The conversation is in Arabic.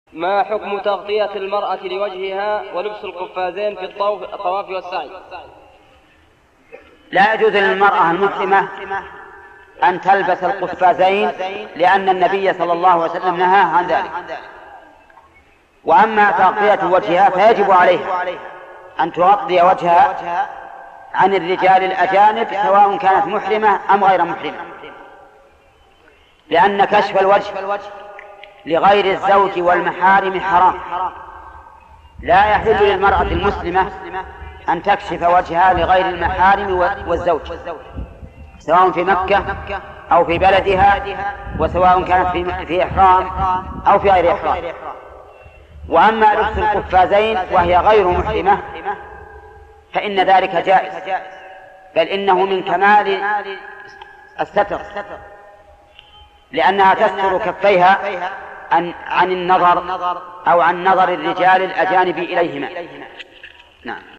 ما حكم تغطية المرأة لوجهها ولبس القفازين في الطواف والسعي؟ لا يجوز للمرأة المحرمة أن تلبس القفازين، لأن النبي صلى الله عليه وسلم نهى عن ذلك. وأما تغطية وجهها فيجب عليها أن تغطي وجهها عن الرجال الأجانب سواء كانت محرمة أم غير محرمة، لأن كشف الوجه لغير الزوج والمحارم حرام. لا يحل للمرأة المسلمة أن تكشف وجهها لغير المحارم والزوج، سواء في مكة أو في بلدها، وسواء كانت في إحرام أو في غير إحرام. وأما لبس القفازين وهي غير محرمة فإن ذلك جائز، بل إنه من كمال الستر، لأنها تستر كفيها عن النظر أو عن نظر الرجال الأجانب إليهما. نعم.